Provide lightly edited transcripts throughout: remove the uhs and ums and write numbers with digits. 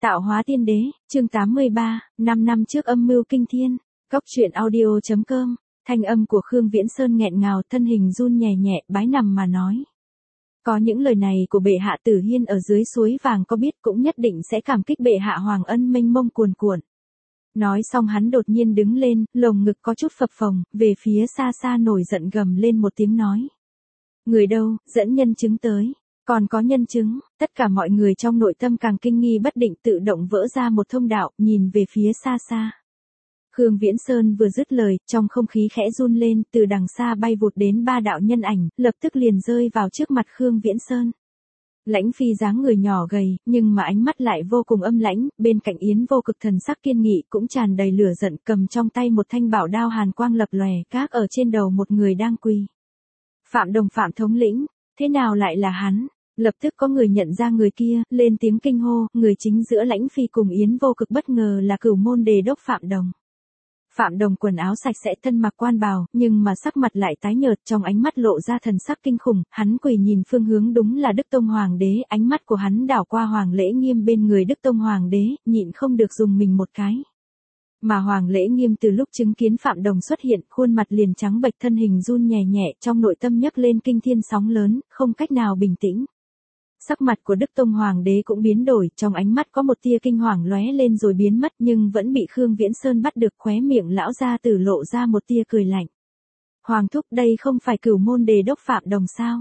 Tạo hóa tiên đế, chương 83, 5 năm trước âm mưu kinh thiên. Cốc truyện audio.com, thanh âm của Khương Viễn Sơn nghẹn ngào, thân hình run nhẹ nhẹ, bái nằm mà nói. Có những lời này của bệ hạ Tử Hiên ở dưới suối vàng có biết cũng nhất định sẽ cảm kích bệ hạ hoàng ân mênh mông cuồn cuộn. Nói xong hắn đột nhiên đứng lên, lồng ngực có chút phập phồng, về phía xa xa nổi giận gầm lên một tiếng nói. Người đâu, dẫn nhân chứng tới. Còn có nhân chứng, tất cả mọi người trong nội tâm càng kinh nghi bất định tự động vỡ ra một thông đạo, nhìn về phía xa xa. Khương Viễn Sơn vừa dứt lời, trong không khí khẽ run lên, từ đằng xa bay vụt đến ba đạo nhân ảnh, lập tức liền rơi vào trước mặt Khương Viễn Sơn. Lãnh Phi dáng người nhỏ gầy, nhưng mà ánh mắt lại vô cùng âm lãnh, bên cạnh Yến Vô Cực thần sắc kiên nghị cũng tràn đầy lửa giận, cầm trong tay một thanh bảo đao hàn quang lập lòe, gác ở trên đầu một người đang quỳ. Phạm Đồng, Phạm thống lĩnh, thế nào lại là hắn? Lập tức có người nhận ra người kia, lên tiếng kinh hô, người chính giữa Lãnh Phi cùng Yến Vô Cực bất ngờ là Cửu Môn Đề Đốc Phạm Đồng. Phạm Đồng quần áo sạch sẽ, thân mặc quan bào, nhưng mà sắc mặt lại tái nhợt, trong ánh mắt lộ ra thần sắc kinh khủng, hắn quỳ nhìn phương hướng đúng là Đức Tông Hoàng đế, ánh mắt của hắn đảo qua Hoàng Lễ Nghiêm bên người Đức Tông Hoàng đế, nhịn không được dùng mình một cái. Mà Hoàng Lễ Nghiêm từ lúc chứng kiến Phạm Đồng xuất hiện, khuôn mặt liền trắng bệch, thân hình run nhẹ nhẹ, trong nội tâm nhấc lên kinh thiên sóng lớn, không cách nào bình tĩnh. Sắc mặt của Đức Tông Hoàng đế cũng biến đổi, trong ánh mắt có một tia kinh hoàng lóe lên rồi biến mất, nhưng vẫn bị Khương Viễn Sơn bắt được, khóe miệng lão gia tử lộ ra một tia cười lạnh. Hoàng thúc, đây không phải Cửu Môn Đề Đốc Phạm Đồng sao?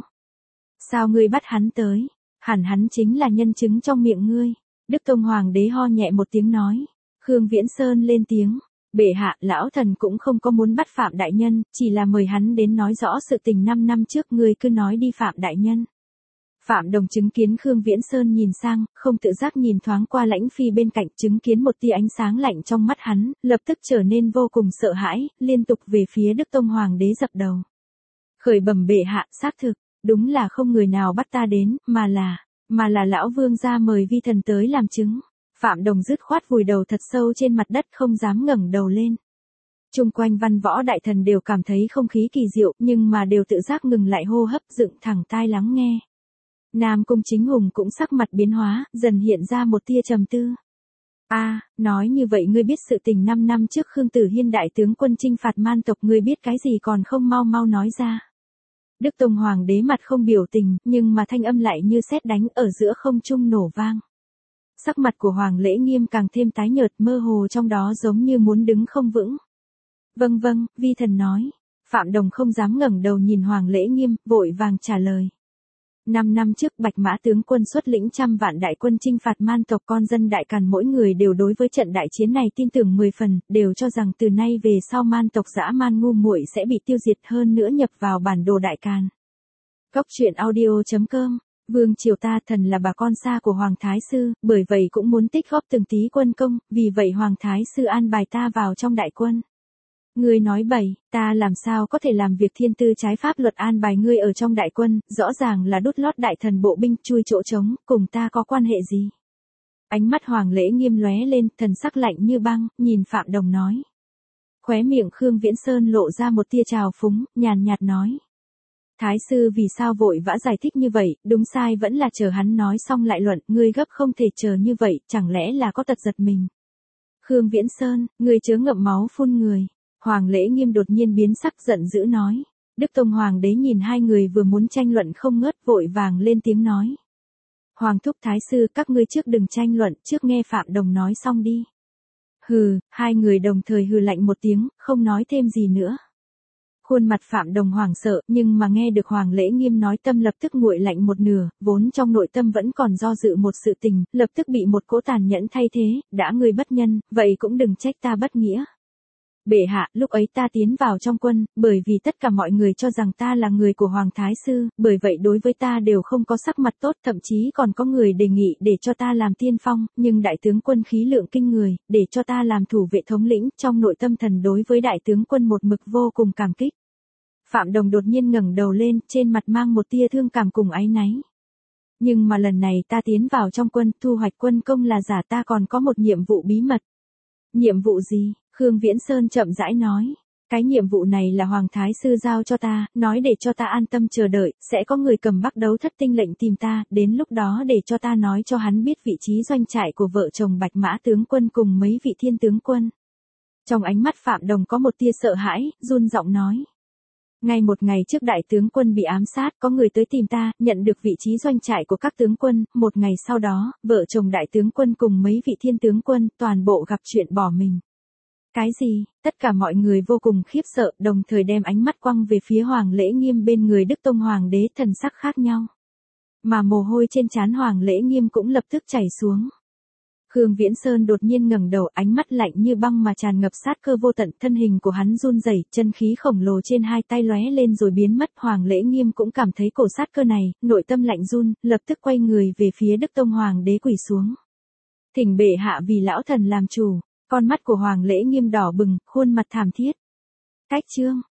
Sao ngươi bắt hắn tới? Hẳn hắn chính là nhân chứng trong miệng ngươi. Đức Tông Hoàng đế ho nhẹ một tiếng nói. Khương Viễn Sơn lên tiếng. Bệ hạ, lão thần cũng không có muốn bắt Phạm đại nhân, chỉ là mời hắn đến nói rõ sự tình 5 năm trước, ngươi cứ nói đi Phạm đại nhân. Phạm Đồng chứng kiến Khương Viễn Sơn nhìn sang, không tự giác nhìn thoáng qua Lãnh Phi bên cạnh, chứng kiến một tia ánh sáng lạnh trong mắt hắn, lập tức trở nên vô cùng sợ hãi, liên tục về phía Đức Tông Hoàng đế dập đầu. Khởi bẩm bệ hạ, xác thực, đúng là không người nào bắt ta đến, mà là lão vương gia mời vi thần tới làm chứng. Phạm Đồng dứt khoát vùi đầu thật sâu trên mặt đất, không dám ngẩng đầu lên. Chung quanh văn võ đại thần đều cảm thấy không khí kỳ diệu, nhưng mà đều tự giác ngừng lại hô hấp, dựng thẳng tai lắng nghe. Nam Cung Chính Hùng cũng sắc mặt biến hóa, dần hiện ra một tia trầm tư. Nói như vậy ngươi biết sự tình 5 năm trước Khương Tử Hiên đại tướng quân chinh phạt man tộc, ngươi biết cái gì còn không mau mau nói ra. Đức Tông Hoàng đế mặt không biểu tình, nhưng mà thanh âm lại như sét đánh ở giữa không trung nổ vang. Sắc mặt của Hoàng Lễ Nghiêm càng thêm tái nhợt, mơ hồ trong đó giống như muốn đứng không vững. Vâng, vi thần nói. Phạm Đồng không dám ngẩng đầu nhìn Hoàng Lễ Nghiêm, vội vàng trả lời. 5 năm trước Bạch Mã tướng quân xuất lĩnh trăm vạn đại quân chinh phạt man tộc, con dân Đại Càn mỗi người đều đối với trận đại chiến này tin tưởng 10 phần, đều cho rằng từ nay về sau man tộc dã man ngu muội sẽ bị tiêu diệt, hơn nữa nhập vào bản đồ Đại Càn. Cốc truyện audio.com, Vương triều ta thần là bà con xa của Hoàng Thái Sư, bởi vậy cũng muốn tích góp từng tí quân công, vì vậy Hoàng Thái Sư an bài ta vào trong đại quân. Ngươi nói bậy, ta làm sao có thể làm việc thiên tư trái pháp luật, an bài ngươi ở trong đại quân, rõ ràng là đút lót đại thần bộ binh, chui chỗ trống, cùng ta có quan hệ gì? Ánh mắt Hoàng Lễ Nghiêm lóe lên, thần sắc lạnh như băng, nhìn Phạm Đồng nói. Khóe miệng Khương Viễn Sơn lộ ra một tia trào phúng, nhàn nhạt nói. Thái sư vì sao vội vã giải thích như vậy, đúng sai vẫn là chờ hắn nói xong lại luận, ngươi gấp không thể chờ như vậy, chẳng lẽ là có tật giật mình? Khương Viễn Sơn, ngươi chớ ngậm máu phun người. Hoàng Lễ Nghiêm đột nhiên biến sắc, giận dữ nói. Đức Tông Hoàng đế nhìn hai người vừa muốn tranh luận không ngớt, vội vàng lên tiếng nói. Hoàng thúc Thái sư, các ngươi trước đừng tranh luận, trước nghe Phạm Đồng nói xong đi. Hừ, hai người đồng thời hừ lạnh một tiếng, không nói thêm gì nữa. Khuôn mặt Phạm Đồng hoảng sợ, nhưng mà nghe được Hoàng Lễ Nghiêm nói, tâm lập tức nguội lạnh một nửa, vốn trong nội tâm vẫn còn do dự một sự tình, lập tức bị một cỗ tàn nhẫn thay thế, đã ngươi bất nhân, vậy cũng đừng trách ta bất nghĩa. Bệ hạ, lúc ấy ta tiến vào trong quân, bởi vì tất cả mọi người cho rằng ta là người của Hoàng Thái Sư, bởi vậy đối với ta đều không có sắc mặt tốt, thậm chí còn có người đề nghị để cho ta làm tiên phong, nhưng đại tướng quân khí lượng kinh người, để cho ta làm thủ vệ thống lĩnh, trong nội tâm thần đối với đại tướng quân một mực vô cùng cảm kích. Phạm Đồng đột nhiên ngẩng đầu lên, trên mặt mang một tia thương cảm cùng áy náy. Nhưng mà lần này ta tiến vào trong quân, thu hoạch quân công là giả, ta còn có một nhiệm vụ bí mật. Nhiệm vụ gì? Khương Viễn Sơn chậm rãi nói. Cái nhiệm vụ này là Hoàng Thái Sư giao cho ta, nói để cho ta an tâm chờ đợi, sẽ có người cầm Bắc Đấu Thất Tinh lệnh tìm ta, đến lúc đó để cho ta nói cho hắn biết vị trí doanh trại của vợ chồng Bạch Mã tướng quân cùng mấy vị thiên tướng quân. Trong ánh mắt Phạm Đồng có một tia sợ hãi, run giọng nói. Ngay một ngày trước đại tướng quân bị ám sát, có người tới tìm ta, nhận được vị trí doanh trại của các tướng quân, một ngày sau đó, vợ chồng đại tướng quân cùng mấy vị thiên tướng quân, toàn bộ gặp chuyện bỏ mình. Cái gì? Tất cả mọi người vô cùng khiếp sợ, đồng thời đem ánh mắt quăng về phía Hoàng Lễ Nghiêm bên người Đức Tông Hoàng đế, thần sắc khác nhau. Mà mồ hôi trên trán Hoàng Lễ Nghiêm cũng lập tức chảy xuống. Khương Viễn Sơn đột nhiên ngẩng đầu, ánh mắt lạnh như băng mà tràn ngập sát cơ vô tận, thân hình của hắn run rẩy, chân khí khổng lồ trên hai tay lóe lên rồi biến mất. Hoàng Lễ Nghiêm cũng cảm thấy cổ sát cơ này, nội tâm lạnh run, lập tức quay người về phía Đức Tông Hoàng đế quỳ xuống. Thỉnh bệ hạ vì lão thần làm chủ. Con mắt của Hoàng Lễ Nghiêm đỏ bừng, khuôn mặt thảm thiết. Cách chương